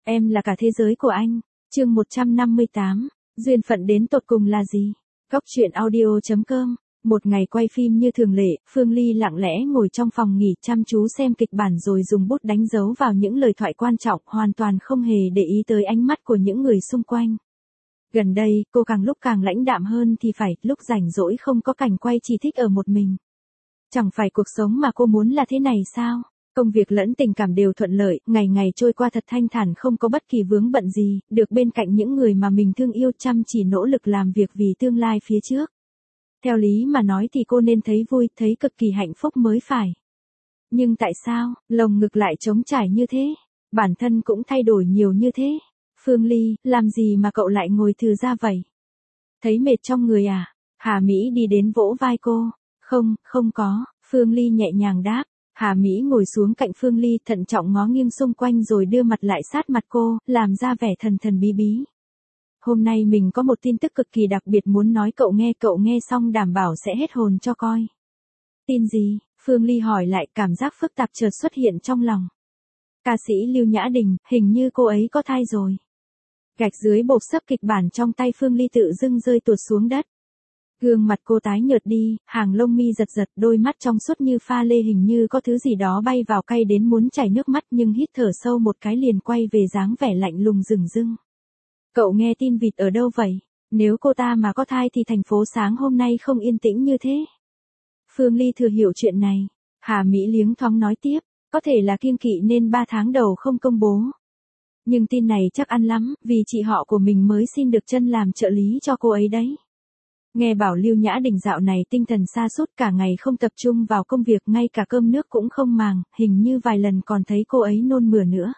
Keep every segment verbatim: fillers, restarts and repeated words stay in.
Em là cả thế giới của anh. Chương một trăm năm mươi tám. Duyên phận đến tột cùng là gì? Góc truyện audio chấm com. Một ngày quay phim như thường lệ, Phương Ly lặng lẽ ngồi trong phòng nghỉ chăm chú xem kịch bản rồi dùng bút đánh dấu vào những lời thoại quan trọng, hoàn toàn không hề để ý tới ánh mắt của những người xung quanh. Gần đây, cô càng lúc càng lãnh đạm hơn thì phải, lúc rảnh rỗi không có cảnh quay chỉ thích ở một mình. Chẳng phải cuộc sống mà cô muốn là thế này sao? Công việc lẫn tình cảm đều thuận lợi, ngày ngày trôi qua thật thanh thản, không có bất kỳ vướng bận gì, được bên cạnh những người mà mình thương yêu, chăm chỉ nỗ lực làm việc vì tương lai phía trước. Theo lý mà nói thì cô nên thấy vui, thấy cực kỳ hạnh phúc mới phải. Nhưng tại sao, lồng ngực lại trống trải như thế? Bản thân cũng thay đổi nhiều như thế. Phương Ly, làm gì mà cậu lại ngồi thừ ra vậy? Thấy mệt trong người à? Hà Mỹ đi đến vỗ vai cô. Không, không có, Phương Ly nhẹ nhàng đáp. Hà Mỹ ngồi xuống cạnh Phương Ly, thận trọng ngó nghiêng xung quanh rồi đưa mặt lại sát mặt cô, làm ra vẻ thần thần bí bí. Hôm nay mình có một tin tức cực kỳ đặc biệt muốn nói cậu nghe, cậu nghe xong đảm bảo sẽ hết hồn cho coi. Tin gì? Phương Ly hỏi lại, cảm giác phức tạp chợt xuất hiện trong lòng. Ca sĩ Lưu Nhã Đình, hình như cô ấy có thai rồi. Gạch dưới bộp sấp kịch bản trong tay Phương Ly tự dưng rơi tuột xuống đất. Gương mặt cô tái nhợt đi, hàng lông mi giật giật, đôi mắt trong suốt như pha lê, hình như có thứ gì đó bay vào cay đến muốn chảy nước mắt, nhưng hít thở sâu một cái liền quay về dáng vẻ lạnh lùng rừng rưng. Cậu nghe tin vịt ở đâu vậy? Nếu cô ta mà có thai thì thành phố sáng hôm nay không yên tĩnh như thế. Phương Ly thừa hiểu chuyện này. Hà Mỹ liếng thoáng nói tiếp, có thể là kiêng kỵ nên ba tháng đầu không công bố. Nhưng tin này chắc ăn lắm, vì chị họ của mình mới xin được chân làm trợ lý cho cô ấy đấy. Nghe bảo Lưu Nhã Đình dạo này tinh thần sa sút, cả ngày không tập trung vào công việc, ngay cả cơm nước cũng không màng, hình như vài lần còn thấy cô ấy nôn mửa nữa.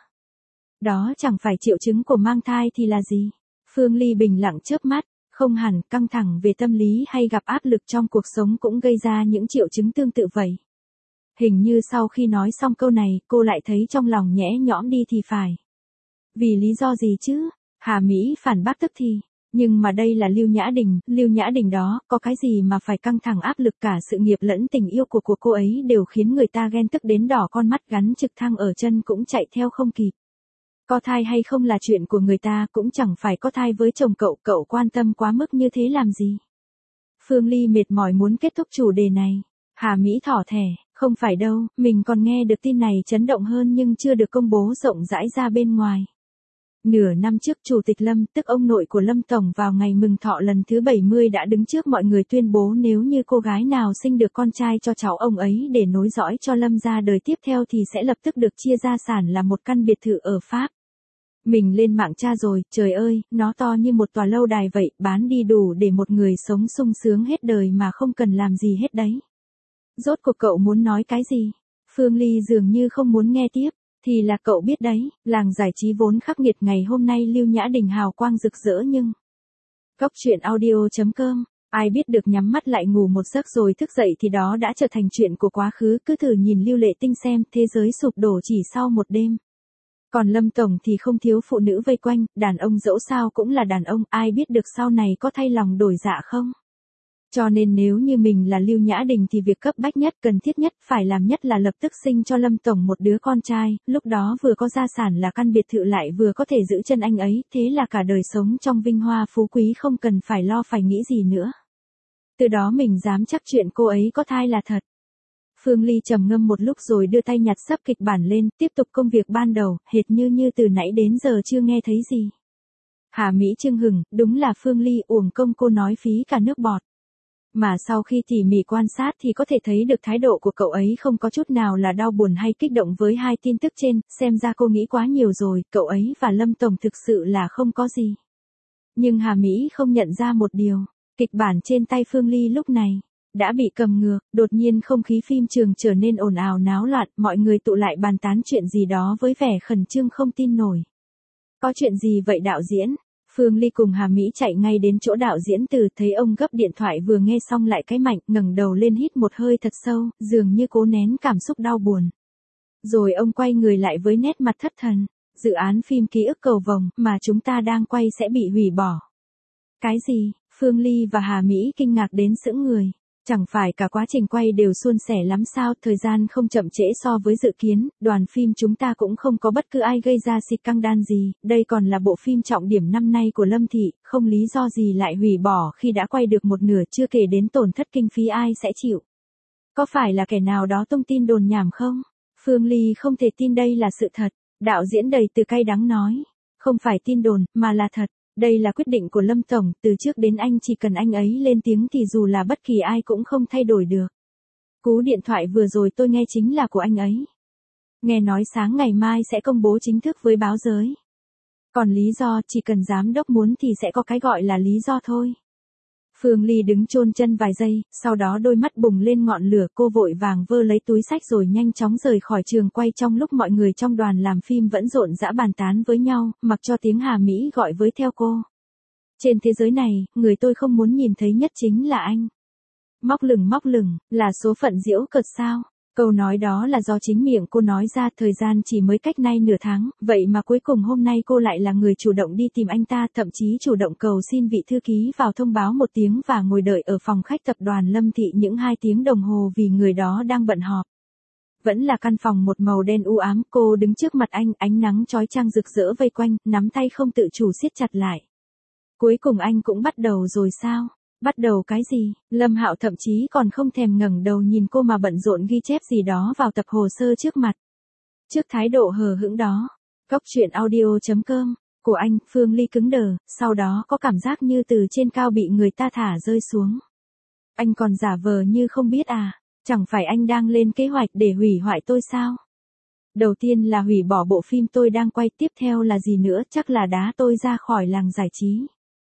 Đó chẳng phải triệu chứng của mang thai thì là gì? Phương Ly bình lặng chớp mắt, không hẳn, căng thẳng về tâm lý hay gặp áp lực trong cuộc sống cũng gây ra những triệu chứng tương tự vậy. Hình như sau khi nói xong câu này, cô lại thấy trong lòng nhẽ nhõm đi thì phải. Vì lý do gì chứ? Hà Mỹ phản bác tức thì. Nhưng mà đây là Lưu Nhã Đình, Lưu Nhã Đình đó, có cái gì mà phải căng thẳng áp lực, cả sự nghiệp lẫn tình yêu của của cô ấy đều khiến người ta ghen tức đến đỏ con mắt, gắn trực thăng ở chân cũng chạy theo không kịp. Có thai hay không là chuyện của người ta, cũng chẳng phải có thai với chồng cậu, cậu quan tâm quá mức như thế làm gì? Phương Ly mệt mỏi muốn kết thúc chủ đề này. Hà Mỹ thỏ thẻ, không phải đâu, mình còn nghe được tin này chấn động hơn nhưng chưa được công bố rộng rãi ra bên ngoài. Nửa năm trước, Chủ tịch Lâm, tức ông nội của Lâm Tổng, vào ngày mừng thọ lần thứ bảy mươi đã đứng trước mọi người tuyên bố nếu như cô gái nào sinh được con trai cho cháu ông ấy để nối dõi cho Lâm gia đời tiếp theo thì sẽ lập tức được chia gia sản là một căn biệt thự ở Pháp. Mình lên mạng tra rồi, trời ơi, nó to như một tòa lâu đài vậy, bán đi đủ để một người sống sung sướng hết đời mà không cần làm gì hết đấy. Rốt cuộc cậu muốn nói cái gì? Phương Ly dường như không muốn nghe tiếp. Thì là cậu biết đấy, làng giải trí vốn khắc nghiệt, ngày hôm nay Lưu Nhã Đình hào quang rực rỡ nhưng... Góc truyện audio chấm com. Ai biết được nhắm mắt lại ngủ một giấc rồi thức dậy thì đó đã trở thành chuyện của quá khứ, cứ thử nhìn Lưu Lệ Tinh xem, thế giới sụp đổ chỉ sau một đêm. Còn Lâm Tổng thì không thiếu phụ nữ vây quanh, đàn ông dẫu sao cũng là đàn ông, ai biết được sau này có thay lòng đổi dạ không? Cho nên nếu như mình là Lưu Nhã Đình thì việc cấp bách nhất, cần thiết nhất, phải làm nhất là lập tức sinh cho Lâm Tổng một đứa con trai, lúc đó vừa có gia sản là căn biệt thự lại vừa có thể giữ chân anh ấy, thế là cả đời sống trong vinh hoa phú quý, không cần phải lo phải nghĩ gì nữa. Từ đó mình dám chắc chuyện cô ấy có thai là thật. Phương Ly trầm ngâm một lúc rồi đưa tay nhặt sấp kịch bản lên, tiếp tục công việc ban đầu, hệt như như từ nãy đến giờ chưa nghe thấy gì. Hà Mỹ chưng hừng, đúng là Phương Ly, uổng công cô nói phí cả nước bọt. Mà sau khi tỉ mỉ quan sát thì có thể thấy được thái độ của cậu ấy không có chút nào là đau buồn hay kích động với hai tin tức trên, xem ra cô nghĩ quá nhiều rồi, cậu ấy và Lâm Tổng thực sự là không có gì. Nhưng Hà Mỹ không nhận ra một điều, kịch bản trên tay Phương Ly lúc này đã bị cầm ngược, đột nhiên không khí phim trường trở nên ồn ào náo loạn, mọi người tụ lại bàn tán chuyện gì đó với vẻ khẩn trương không tin nổi. Có chuyện gì vậy đạo diễn? Phương Ly cùng Hà Mỹ chạy ngay đến chỗ đạo diễn Từ, thấy ông gấp điện thoại vừa nghe xong lại cái mạnh, ngẩng đầu lên hít một hơi thật sâu, dường như cố nén cảm xúc đau buồn. Rồi ông quay người lại với nét mặt thất thần, dự án phim Ký ức cầu vồng mà chúng ta đang quay sẽ bị hủy bỏ. Cái gì? Phương Ly và Hà Mỹ kinh ngạc đến sững người. Chẳng phải cả quá trình quay đều suôn sẻ lắm sao, thời gian không chậm trễ so với dự kiến, đoàn phim chúng ta cũng không có bất cứ ai gây ra xịt căng đan gì, đây còn là bộ phim trọng điểm năm nay của Lâm Thị, không lý do gì lại hủy bỏ khi đã quay được một nửa, chưa kể đến tổn thất kinh phí ai sẽ chịu. Có phải là kẻ nào đó tung tin đồn nhảm không? Phương Ly không thể tin đây là sự thật, đạo diễn đầy từ cay đắng nói, không phải tin đồn, mà là thật. Đây là quyết định của Lâm Tổng, từ trước đến anh chỉ cần anh ấy lên tiếng thì dù là bất kỳ ai cũng không thay đổi được. Cú điện thoại vừa rồi tôi nghe chính là của anh ấy. Nghe nói sáng ngày mai sẽ công bố chính thức với báo giới. Còn lý do chỉ cần giám đốc muốn thì sẽ có cái gọi là lý do thôi. Phương Ly đứng chôn chân vài giây, sau đó đôi mắt bùng lên ngọn lửa, cô vội vàng vơ lấy túi xách rồi nhanh chóng rời khỏi trường quay trong lúc mọi người trong đoàn làm phim vẫn rộn rã bàn tán với nhau, mặc cho tiếng Hà Mỹ gọi với theo cô. Trên thế giới này, người tôi không muốn nhìn thấy nhất chính là anh. Móc lửng móc lửng, là số phận giễu cợt sao? Câu nói đó là do chính miệng cô nói ra, thời gian chỉ mới cách nay nửa tháng, vậy mà cuối cùng hôm nay cô lại là người chủ động đi tìm anh ta, thậm chí chủ động cầu xin vị thư ký vào thông báo một tiếng và ngồi đợi ở phòng khách tập đoàn Lâm Thị những hai tiếng đồng hồ vì người đó đang bận họp. Vẫn là căn phòng một màu đen u ám, cô đứng trước mặt anh, ánh nắng chói chang rực rỡ vây quanh, nắm tay không tự chủ siết chặt lại. Cuối cùng anh cũng bắt đầu rồi sao? Bắt đầu cái gì? Lâm Hạo thậm chí còn không thèm ngẩng đầu nhìn cô mà bận rộn ghi chép gì đó vào tập hồ sơ trước mặt. Trước thái độ hờ hững đó, Góc truyện audio chấm com của anh, Phương Ly cứng đờ, sau đó có cảm giác như từ trên cao bị người ta thả rơi xuống. Anh còn giả vờ như không biết à? Chẳng phải anh đang lên kế hoạch để hủy hoại tôi sao? Đầu tiên là hủy bỏ bộ phim tôi đang quay, tiếp theo là gì nữa, chắc là đá tôi ra khỏi làng giải trí.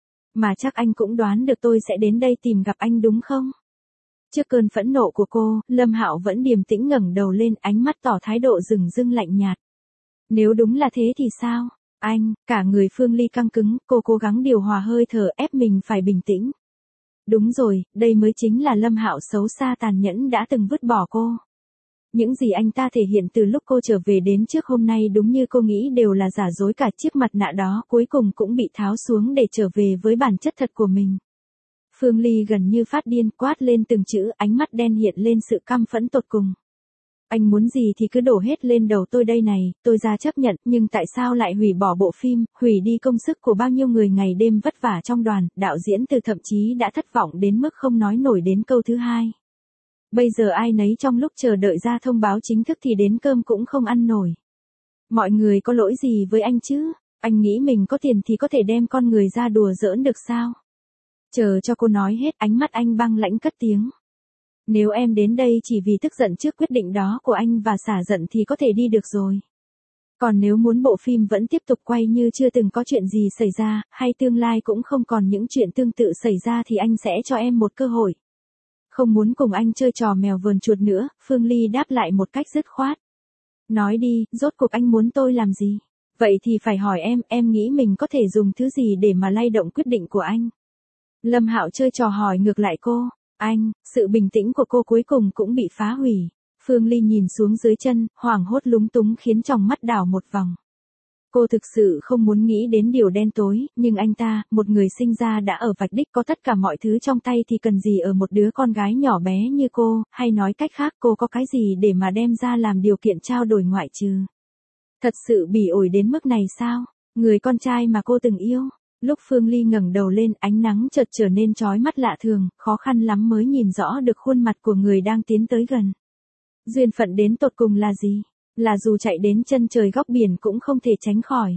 Mà chắc anh cũng đoán được tôi sẽ đến đây tìm gặp anh đúng không? Trước cơn phẫn nộ của cô, Lâm Hạo vẫn điềm tĩnh ngẩng đầu lên, ánh mắt tỏ thái độ rừng rưng lạnh nhạt. Nếu đúng là thế thì sao? Anh, cả người Phương Ly căng cứng, cô cố gắng điều hòa hơi thở, ép mình phải bình tĩnh. Đúng rồi, đây mới chính là Lâm Hạo xấu xa tàn nhẫn đã từng vứt bỏ cô. Những gì anh ta thể hiện từ lúc cô trở về đến trước hôm nay đúng như cô nghĩ đều là giả dối, cả chiếc mặt nạ đó cuối cùng cũng bị tháo xuống để trở về với bản chất thật của mình. Phương Ly gần như phát điên, quát lên từng chữ, ánh mắt đen hiện lên sự căm phẫn tột cùng. Anh muốn gì thì cứ đổ hết lên đầu tôi đây này, tôi ra chấp nhận, nhưng tại sao lại hủy bỏ bộ phim, hủy đi công sức của bao nhiêu người ngày đêm vất vả trong đoàn, đạo diễn Từ thậm chí đã thất vọng đến mức không nói nổi đến câu thứ hai. Bây giờ ai nấy trong lúc chờ đợi ra thông báo chính thức thì đến cơm cũng không ăn nổi. Mọi người có lỗi gì với anh chứ? Anh nghĩ mình có tiền thì có thể đem con người ra đùa giỡn được sao? Chờ cho cô nói hết, ánh mắt anh băng lãnh cất tiếng. Nếu em đến đây chỉ vì tức giận trước quyết định đó của anh và xả giận thì có thể đi được rồi. Còn nếu muốn bộ phim vẫn tiếp tục quay như chưa từng có chuyện gì xảy ra, hay tương lai cũng không còn những chuyện tương tự xảy ra thì anh sẽ cho em một cơ hội. Không muốn cùng anh chơi trò mèo vờn chuột nữa, Phương Ly đáp lại một cách dứt khoát. Nói đi, rốt cuộc anh muốn tôi làm gì? Vậy thì phải hỏi em, em nghĩ mình có thể dùng thứ gì để mà lay động quyết định của anh? Lâm Hạo chơi trò hỏi ngược lại cô. Anh, sự bình tĩnh của cô cuối cùng cũng bị phá hủy. Phương Ly nhìn xuống dưới chân, hoảng hốt lúng túng khiến tròng mắt đảo một vòng. Cô thực sự không muốn nghĩ đến điều đen tối, nhưng anh ta, một người sinh ra đã ở vạch đích có tất cả mọi thứ trong tay thì cần gì ở một đứa con gái nhỏ bé như cô, hay nói cách khác cô có cái gì để mà đem ra làm điều kiện trao đổi ngoại trừ. Thật sự bỉ ổi đến mức này sao? Người con trai mà cô từng yêu. Lúc Phương Ly ngẩng đầu lên, ánh nắng chợt trở nên chói mắt lạ thường, khó khăn lắm mới nhìn rõ được khuôn mặt của người đang tiến tới gần. Duyên phận đến tột cùng là gì? Là dù chạy đến chân trời góc biển cũng không thể tránh khỏi.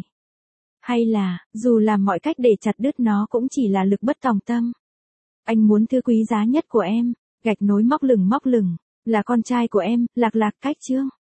Hay là, dù làm mọi cách để chặt đứt nó cũng chỉ là lực bất tòng tâm. Anh muốn thứ quý giá nhất của em, gạch nối móc lửng móc lửng, là con trai của em, Lạc Lạc cách chương.